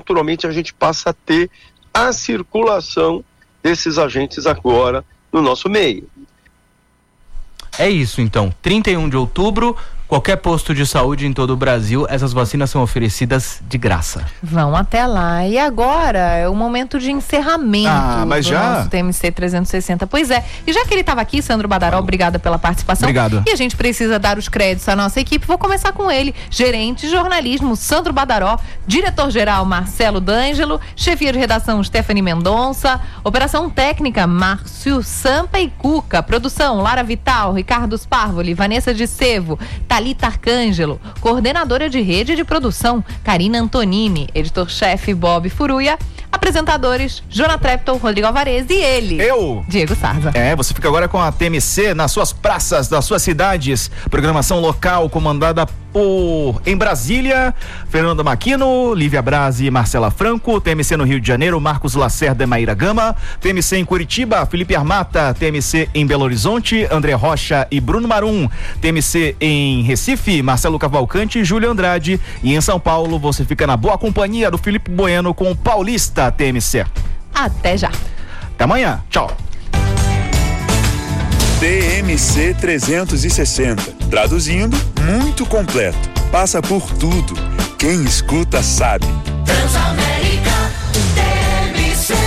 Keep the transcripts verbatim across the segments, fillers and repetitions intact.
naturalmente a gente passa a ter a circulação desses agentes agora no nosso meio. É isso então, trinta e um de outubro, qualquer posto de saúde em todo o Brasil, essas vacinas são oferecidas de graça. Vão até lá. E agora é o momento de encerramento ah, mas do já? nosso T M C trezentos e sessenta. Pois é. E já que ele estava aqui, Sandro Badaró, obrigada pela participação. Obrigado. E a gente precisa dar os créditos à nossa equipe. Vou começar com ele. Gerente de jornalismo, Sandro Badaró. Diretor-geral, Marcelo D'Angelo. Chefia de redação, Stephanie Mendonça. Operação técnica, Márcio Sampa e Cuca. Produção, Lara Vital, Ricardo Sparvoli, Vanessa de Sevo, Thalita Arcângelo. Coordenadora de rede de produção, Karina Antonini. Editor-chefe, Bob Furuia. Apresentadores, Jonah Trepton, Rodrigo Alvarez e ele, eu, Diego Sarza. É, você fica agora com a T M C nas suas praças, das suas cidades. Programação local comandada por, em Brasília, Fernanda Maquino, Lívia Braz e Marcela Franco. T M C no Rio de Janeiro, Marcos Lacerda e Maíra Gama. T M C em Curitiba, Felipe Armata. T M C em Belo Horizonte, André Rocha e Bruno Marum. T M C em Recife, Marcelo Cavalcante e Júlio Andrade. E em São Paulo, você fica na boa companhia do Felipe Bueno com o Paulista T M C. Até já. Até amanhã. Tchau. T M C trezentos e sessenta. Traduzindo, muito completo. Passa por tudo. Quem escuta sabe. Transamérica T M C.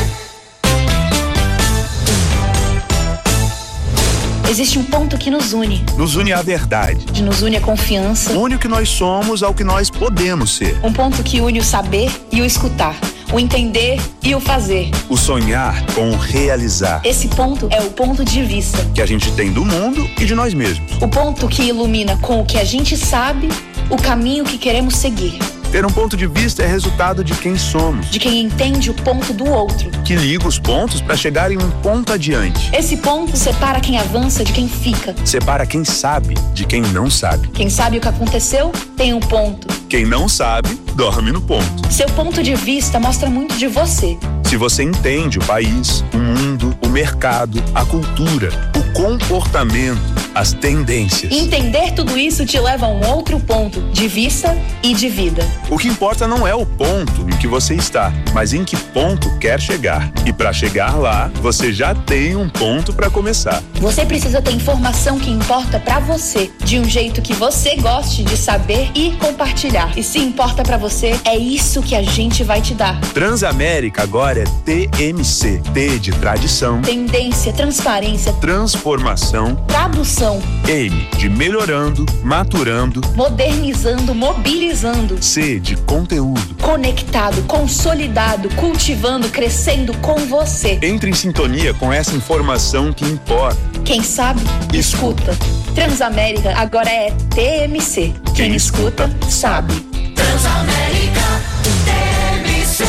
Existe um ponto que nos une. Nos une a verdade. Nos une a confiança. Une o que nós somos ao que nós podemos ser. Um ponto que une o saber e o escutar. O entender e o fazer. O sonhar com o realizar. Esse ponto é o ponto de vista que a gente tem do mundo e de nós mesmos. O ponto que ilumina com o que a gente sabe, o caminho que queremos seguir. Ter um ponto de vista é resultado de quem somos. De quem entende o ponto do outro. Que liga os pontos para chegar em um ponto adiante. Esse ponto separa quem avança de quem fica. Separa quem sabe de quem não sabe. Quem sabe o que aconteceu tem um ponto. Quem não sabe, dorme no ponto. Seu ponto de vista mostra muito de você. Se você entende o país, o mundo, o mercado, a cultura, o comportamento, as tendências. Entender tudo isso te leva a um outro ponto de vista e de vida. O que importa não é o ponto em que você está, mas em que ponto quer chegar. E para chegar lá, você já tem um ponto para começar. Você precisa ter informação que importa para você, de um jeito que você goste de saber e compartilhar. E se importa para você, é isso que a gente vai te dar. Transamérica agora é T M C. T de tradição. Tendência, transparência. Transformação. Tradução. M de melhorando, maturando. Modernizando, mobilizando. C de conteúdo. Conectado, consolidado, cultivando, crescendo com você. Entre em sintonia com essa informação que importa. Quem sabe, escuta. Transamérica agora é T M C. Quem, Quem escuta, escuta, sabe. Transamérica T M C.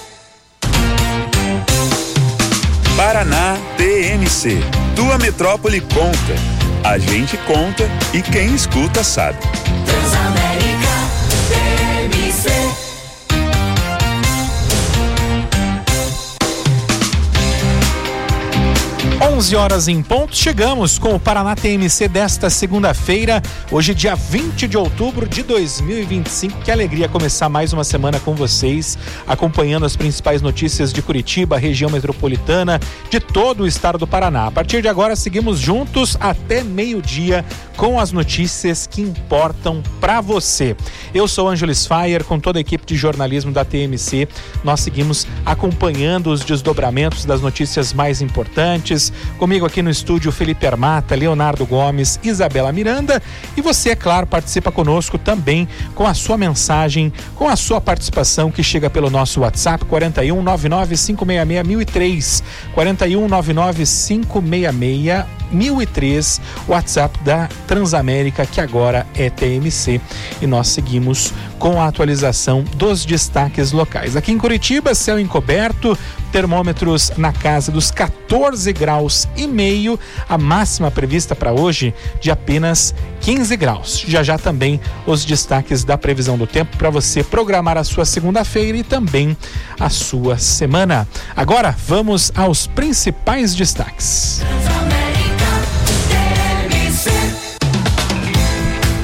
Paraná T M C. Tua metrópole conta. A gente conta e quem escuta sabe. Transamérica T M C. onze horas em ponto, chegamos com o Paraná T M C desta segunda-feira, hoje dia vinte de outubro de dois mil e vinte e cinco. Que alegria começar mais uma semana com vocês, acompanhando as principais notícias de Curitiba, região metropolitana, de todo o estado do Paraná. A partir de agora seguimos juntos até meio-dia com as notícias que importam para você. Eu sou Ângelo Sfaier, com toda a equipe de jornalismo da T M C. Nós seguimos acompanhando os desdobramentos das notícias mais importantes. Comigo aqui no estúdio, Felipe Armata, Leonardo Gomes, Isabela Miranda. E você, é claro, participa conosco também com a sua mensagem, com a sua participação, que chega pelo nosso WhatsApp quarenta e um, nove nove cinco seis seis, mil e três, quarenta e um, nove nove cinco seis seis, mil e três, WhatsApp da Transamérica, que agora é T M C. E nós seguimos com a atualização dos destaques locais. Aqui em Curitiba, céu encoberto, termômetros na casa dos quatorze graus e meio, a máxima prevista para hoje de apenas quinze graus. Já já também os destaques da previsão do tempo para você programar a sua segunda-feira e também a sua semana. Agora vamos aos principais destaques.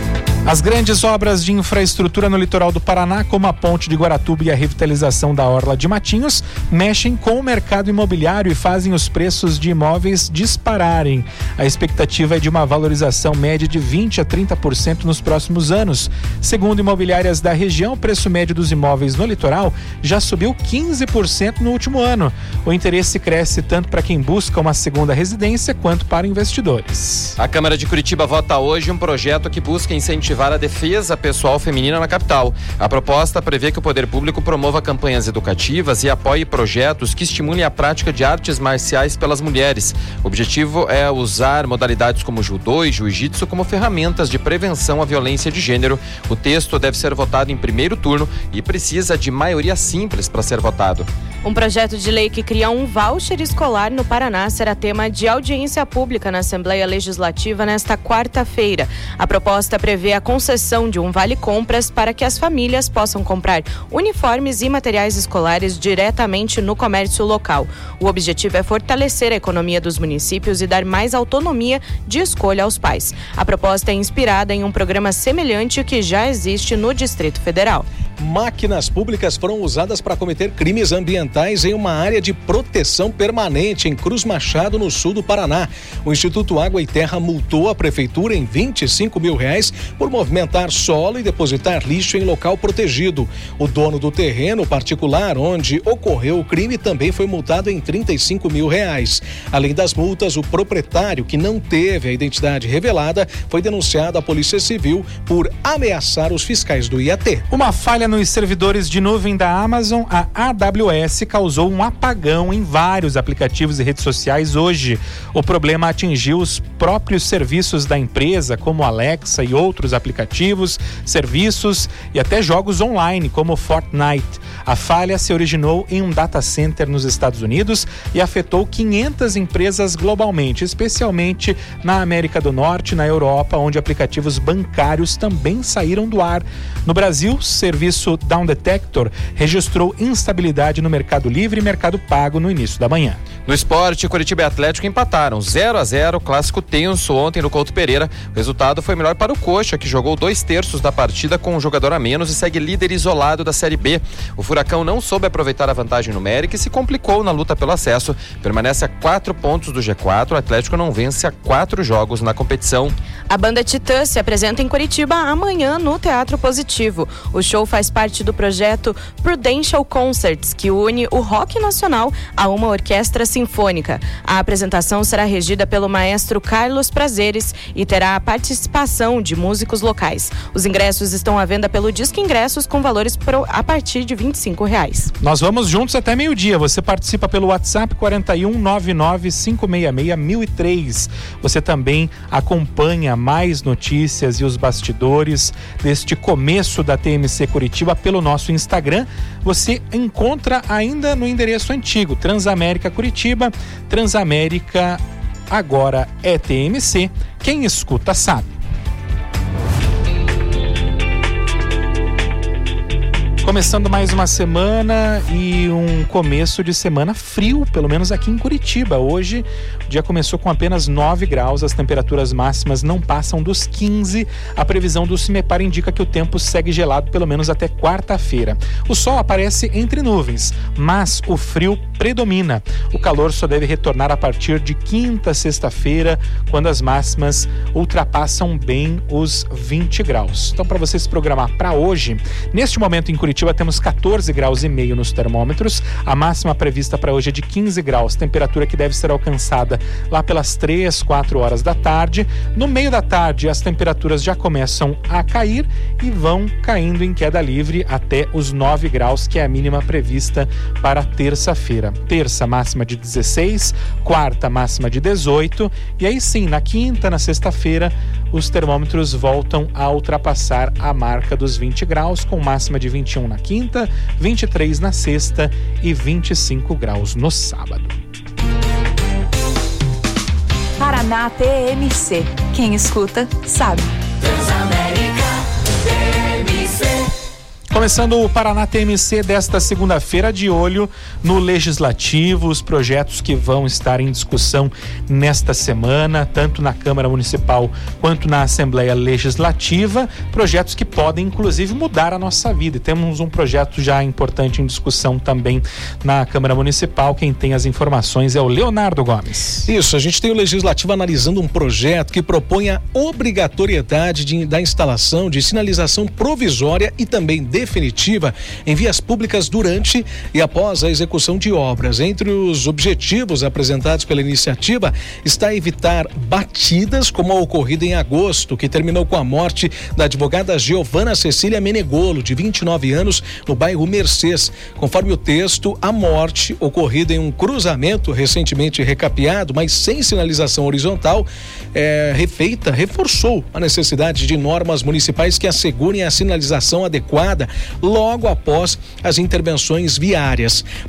As grandes obras de infraestrutura no litoral do Paraná, como a ponte de Guaratuba e a revitalização da Orla de Matinhos, mexem com o mercado imobiliário e fazem os preços de imóveis dispararem. A expectativa é de uma valorização média de vinte a trinta por cento nos próximos anos. Segundo imobiliárias da região, o preço médio dos imóveis no litoral já subiu quinze por cento no último ano. O interesse cresce tanto para quem busca uma segunda residência quanto para investidores. A Câmara de Curitiba vota hoje um projeto que busca incentivar a defesa pessoal feminina na capital. A proposta prevê que o poder público promova campanhas educativas e apoie projetos que estimulem a prática de artes marciais pelas mulheres. O objetivo é usar modalidades como judô e jiu-jitsu como ferramentas de prevenção à violência de gênero. O texto deve ser votado em primeiro turno e precisa de maioria simples para ser votado. Um projeto de lei que cria um voucher escolar no Paraná será tema de audiência pública na Assembleia Legislativa nesta quarta-feira. A proposta prevê a concessão de um vale-compras para que as famílias possam comprar uniformes e materiais escolares diretamente no comércio local. O objetivo é fortalecer a economia dos municípios e dar mais autonomia de escolha aos pais. A proposta é inspirada em um programa semelhante que já existe no Distrito Federal. Máquinas públicas foram usadas para cometer crimes ambientais em uma área de proteção permanente em Cruz Machado, no sul do Paraná. O Instituto Água e Terra multou a prefeitura em vinte e cinco mil reais por movimentar solo e depositar lixo em local protegido. O dono do terreno particular onde ocorreu o crime também foi multado em trinta e cinco mil reais. Além das multas, o proprietário, que não teve a identidade revelada, foi denunciado à Polícia Civil por ameaçar os fiscais do I A T. Uma falha nos servidores de nuvem da Amazon, a A W S, causou um apagão em vários aplicativos e redes sociais hoje. O problema atingiu os próprios serviços da empresa, como Alexa e outros aplicativos, serviços e até jogos online, como Fortnite. A falha se originou em um data center nos Estados Unidos e afetou quinhentas empresas globalmente, especialmente na América do Norte e na Europa, onde aplicativos bancários também saíram do ar. No Brasil, o serviço Down Detector registrou instabilidade no Mercado Livre e Mercado Pago no início da manhã. No esporte, Curitiba e Atlético empataram zero a zero, clássico tenso ontem no Couto Pereira. O resultado foi melhor para o Coxa, que jogou dois terços da partida com um jogador a menos e segue líder isolado da Série B. O Furacão não soube aproveitar a vantagem numérica e se complicou na luta pelo acesso. Permanece a quatro pontos do G quatro. O Atlético não vence há quatro jogos na competição. A banda Titã se apresenta em Curitiba amanhã no Teatro Positivo. O show faz parte do projeto Prudential Concerts, que une o rock nacional a uma orquestra sinfônica. A apresentação será regida pelo maestro Carlos Prazeres e terá a participação de músicos locais. Os ingressos estão à venda pelo Disque Ingressos com valores pro, a partir de vinte e cinco reais. Nós vamos juntos até meio-dia. Você participa pelo WhatsApp quarenta e um, noventa e nove, cinco seis seis, mil e três. Você também acompanha mais notícias e os bastidores deste começo da T M C Curitiba pelo nosso Instagram. Você encontra ainda no endereço antigo, Transamérica Curitiba. Transamérica agora é T M C. Quem escuta sabe. Começando mais uma semana e um começo de semana frio, pelo menos aqui em Curitiba. Hoje o dia começou com apenas nove graus, as temperaturas máximas não passam dos quinze. A previsão do CIMEPAR indica que o tempo segue gelado pelo menos até quarta-feira. O sol aparece entre nuvens, mas o frio predomina. O calor só deve retornar a partir de quinta, sexta-feira, quando as máximas ultrapassam bem os vinte graus. Então, para você se programar para hoje, neste momento em Curitiba, Curitiba temos quatorze graus e meio nos termômetros. A máxima prevista para hoje é de quinze graus, temperatura que deve ser alcançada lá pelas três, quatro horas da tarde. No meio da tarde, as temperaturas já começam a cair e vão caindo em queda livre até os nove graus, que é a mínima prevista para terça-feira. Terça, máxima de dezesseis, quarta, máxima de dezoito, e aí sim, na quinta, na sexta-feira, os termômetros voltam a ultrapassar a marca dos vinte graus, com máxima de vinte e um na quinta, vinte e três na sexta e vinte e cinco graus no sábado. Paraná T M C. Quem escuta, sabe. Transamérica T M C. Começando o Paraná T M C desta segunda-feira, de olho no Legislativo, os projetos que vão estar em discussão nesta semana, tanto na Câmara Municipal quanto na Assembleia Legislativa, projetos que podem inclusive mudar a nossa vida. E temos um projeto já importante em discussão também na Câmara Municipal. Quem tem as informações é o Leonardo Gomes. Isso, a gente tem o Legislativo analisando um projeto que propõe a obrigatoriedade de, da instalação de sinalização provisória e também definitiva em vias públicas durante e após a execução de obras. Entre os objetivos apresentados pela iniciativa está evitar batidas como a ocorrida em agosto, que terminou com a morte da advogada Giovana Cecília Menegolo, de vinte e nove anos, no bairro Mercês. Conforme o texto, a morte ocorrida em um cruzamento recentemente recapeado, mas sem sinalização horizontal, é, refeita, reforçou a necessidade de normas municipais que assegurem a sinalização adequada logo após as intervenções viárias.